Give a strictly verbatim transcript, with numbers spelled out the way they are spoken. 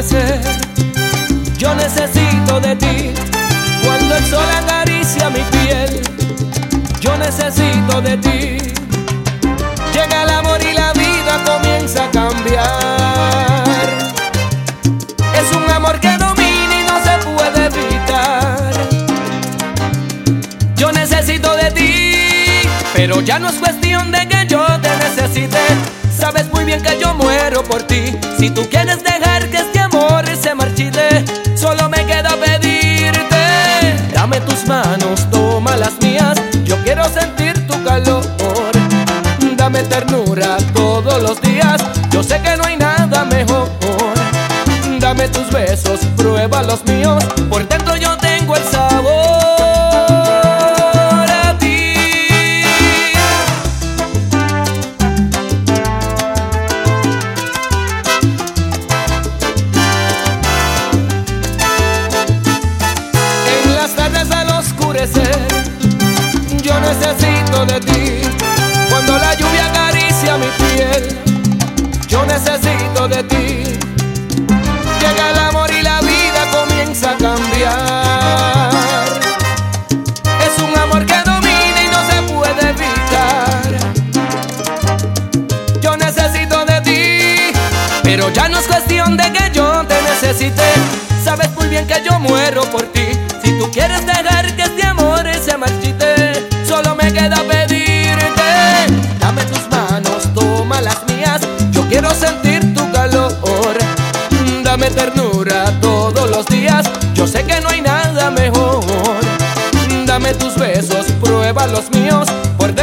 amanecer. Yo necesito de ti cuando el sol acaricia mi piel. Yo necesito de ti. Llega el amor y la vida comienza a cambiar. Es un amor que domina y no se puede evitar. Yo necesito de ti, pero ya no es cuestión de que yo te necesite. Sabes muy bien que yo muero por ti. Si tú quieres dejar que este amor se marchite, solo me queda pedirte: dame tus manos, toma las mías. Yo quiero sentir tu calor. Dame ternura todos los días. Yo sé que no hay nada mejor. Dame tus besos, prueba los míos. Por dentro yo tengo el sabor. Yo necesito de ti cuando la lluvia acaricia mi piel. Yo necesito de ti. Llega el amor y la vida comienza a cambiar. Es un amor que domina y no se puede evitar. Yo necesito de ti, pero ya no es cuestión de que yo te necesite. Sabes muy bien que yo muero por ti. Si tú quieres dejar que este amor se marchite, solo me queda pedirte: dame tus manos, toma las mías. Yo quiero sentir tu calor. Dame ternura todos los días. Yo sé que no hay nada mejor. Dame tus besos, prueba los míos. Por